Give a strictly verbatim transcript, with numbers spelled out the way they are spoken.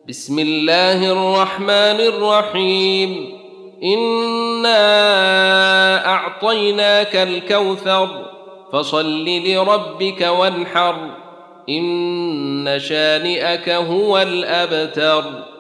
بسم الله الرحمن الرحيم إنا أعطيناك الكوثر فصل لربك وانحر إن شانئك هو الأبتر.